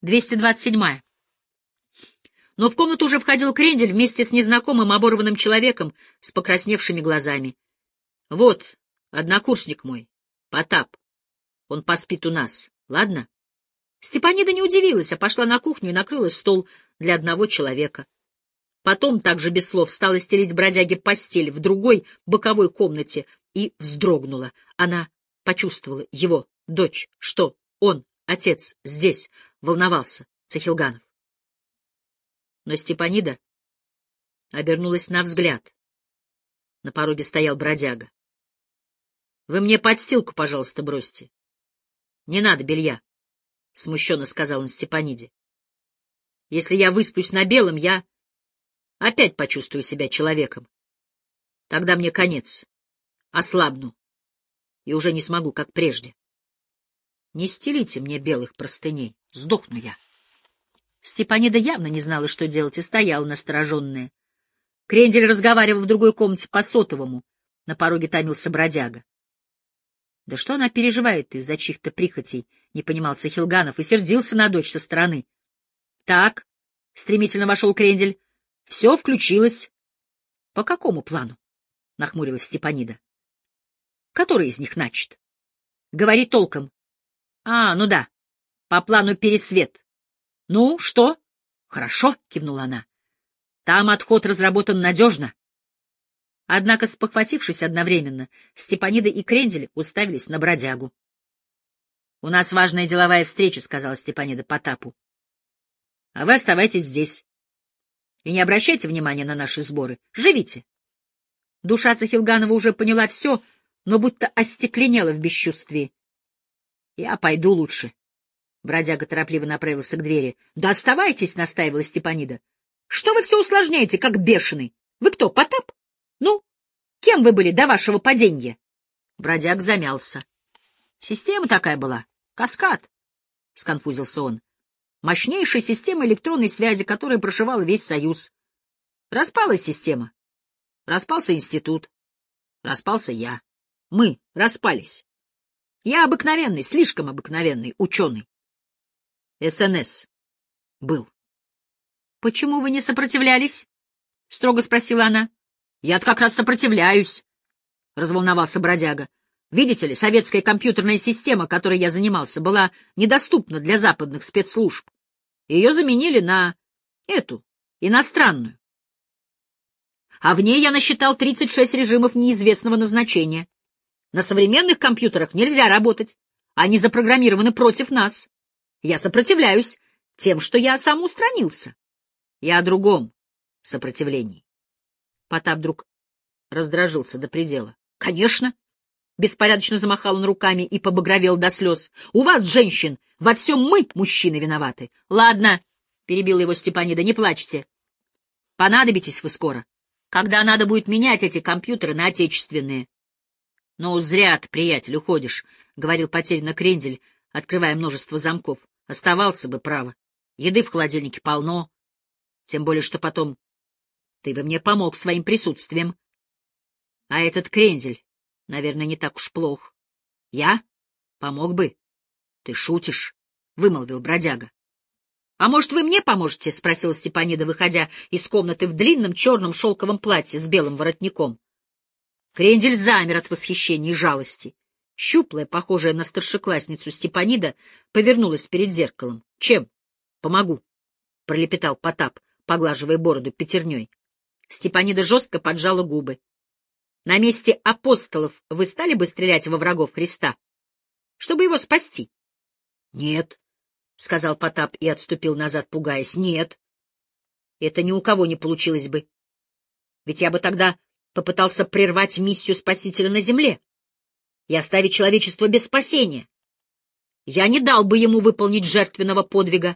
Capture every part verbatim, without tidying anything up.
двести двадцать седьмая. Но в комнату уже входил Крендель вместе с незнакомым оборванным человеком с покрасневшими глазами. — Вот, однокурсник мой, Потап. Он поспит у нас, ладно? Степанида не удивилась, а пошла на кухню и накрыла стол для одного человека. Потом, также без слов, стала стелить бродяге постель в другой боковой комнате и вздрогнула. Она почувствовала его, дочь, что он, отец, здесь, волновался, Цахилганов. Но Степанида обернулась на взгляд. На пороге стоял бродяга. — Вы мне подстилку, пожалуйста, бросьте. — Не надо белья, — смущенно сказал он Степаниде. — Если я высплюсь на белом, я опять почувствую себя человеком. Тогда мне конец. Ослабну. И уже не смогу, как прежде. Не стелите мне белых простыней. Сдохну я. Степанида явно не знала, что делать, и стояла настороженная. Крендель разговаривал в другой комнате по сотовому. На пороге томился бродяга. Да что она переживает из-за чьих-то прихотей, не понимал Цахилганов и сердился на дочь со стороны. — Так, — стремительно вошел Крендель, — все включилось. — По какому плану? — нахмурилась Степанида. — Который из них начат? — Говори толком. — А, ну да, по плану Пересвет. — Ну, что? — Хорошо, — кивнула она. — Там отход разработан надежно. Однако, спохватившись одновременно, Степанида и Крендель уставились на бродягу. — У нас важная деловая встреча, — сказала Степанида Потапу. — А вы оставайтесь здесь. И не обращайте внимания на наши сборы. Живите. Душа Цахилганова уже поняла все, но будто остекленела в бесчувствии. — Я пойду лучше. Бродяга торопливо направился к двери. — Да оставайтесь, — настаивала Степанида. — Что вы все усложняете, как бешеный? Вы кто, Потап? Ну, кем вы были до вашего падения? Бродяг замялся. — Система такая была. Каскад, — сконфузился он. Мощнейшая система электронной связи, которая прошивала весь Союз. Распалась система. Распался институт. Распался я. Мы распались. Я обыкновенный, слишком обыкновенный ученый. СНС был. — Почему вы не сопротивлялись? — строго спросила она. — Я-то как раз сопротивляюсь, — разволновался бродяга. — Видите ли, советская компьютерная система, которой я занимался, была недоступна для западных спецслужб. Ее заменили на эту, иностранную. А в ней я насчитал тридцать шесть режимов неизвестного назначения. На современных компьютерах нельзя работать. Они запрограммированы против нас. Я сопротивляюсь тем, что я самоустранился. Я о другом сопротивлении. Потап вдруг раздражился до предела. — Конечно! — беспорядочно замахал он руками и побагровел до слез. — У вас, женщин, во всем мы, мужчины, виноваты. — Ладно, — перебила его Степанида, — не плачьте. Понадобитесь вы скоро, когда надо будет менять эти компьютеры на отечественные. — Ну, зря ты, приятель, уходишь, — говорил потерянно Крендель, открывая множество замков. — Оставался бы, право. Еды в холодильнике полно. Тем более, что потом ты бы мне помог своим присутствием. А этот Крендель, наверное, не так уж плох. — Я? Помог бы. — Ты шутишь, — вымолвил бродяга. — А может, вы мне поможете? — спросила Степанида, выходя из комнаты в длинном черном шелковом платье с белым воротником. Крендель замер от восхищения и жалости. Щуплая, похожая на старшеклассницу Степанида, повернулась перед зеркалом. — Чем? — Помогу, — пролепетал Потап, поглаживая бороду пятерней. Степанида жестко поджала губы. — На месте апостолов вы стали бы стрелять во врагов Христа, чтобы его спасти? — Нет, — сказал Потап и отступил назад, пугаясь. — Нет. Это ни у кого не получилось бы. Ведь я бы тогда попытался прервать миссию Спасителя на земле и оставить человечество без спасения. Я не дал бы ему выполнить жертвенного подвига.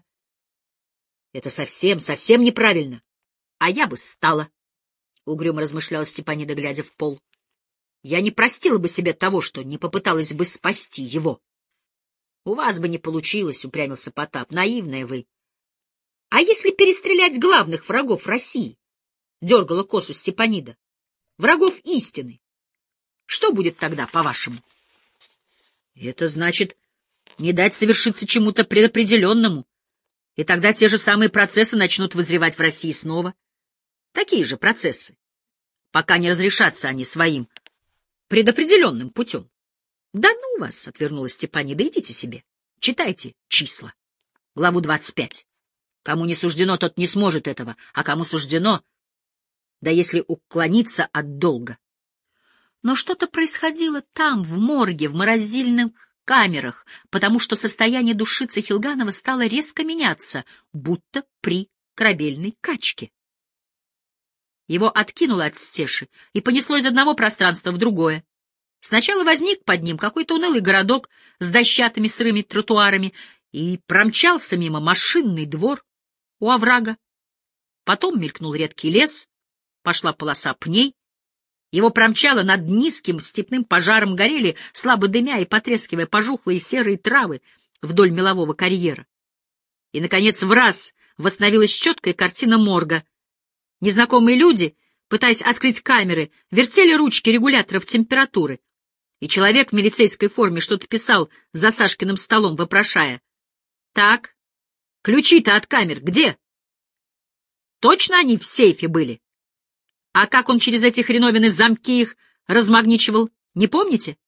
Это совсем, совсем неправильно. А я бы стала, — угрюмо размышляла Степанида, глядя в пол. Я не простила бы себе того, что не попыталась бы спасти его. — У вас бы не получилось, — упрямился Потап, — наивная вы. — А если перестрелять главных врагов России? — дергала косу Степанида. — Врагов истины. Что будет тогда, по-вашему? — Это значит не дать совершиться чему-то предопределенному, И тогда те же самые процессы начнут вызревать в России снова. Такие же процессы, пока не разрешатся они своим предопределенным путем. — Да ну вас, — отвернулась Степанида, — идите себе. Читайте числа. Главу двадцать пять. Кому не суждено, тот не сможет этого, а кому суждено, да если уклониться от долга. Но что-то происходило там, в морге, в морозильных камерах, потому что состояние душицы Хилганова стало резко меняться, будто при корабельной качке. Его откинуло от стеши и понесло из одного пространства в другое. Сначала возник под ним какой-то унылый городок с дощатыми сырыми тротуарами и промчался мимо машинный двор у оврага. Потом мелькнул редкий лес, пошла полоса пней. Его промчало над низким степным пожаром, горели, слабо дымя и потрескивая, пожухлые серые травы вдоль мелового карьера. И, наконец, враз восстановилась четкая картина морга. Незнакомые люди, пытаясь открыть камеры, вертели ручки регуляторов температуры, и человек в милицейской форме что-то писал за Сашкиным столом, вопрошая: «Так, ключи-то от камер где? Точно они в сейфе были? А как он через эти хреновины замки их размагничивал, не помните?»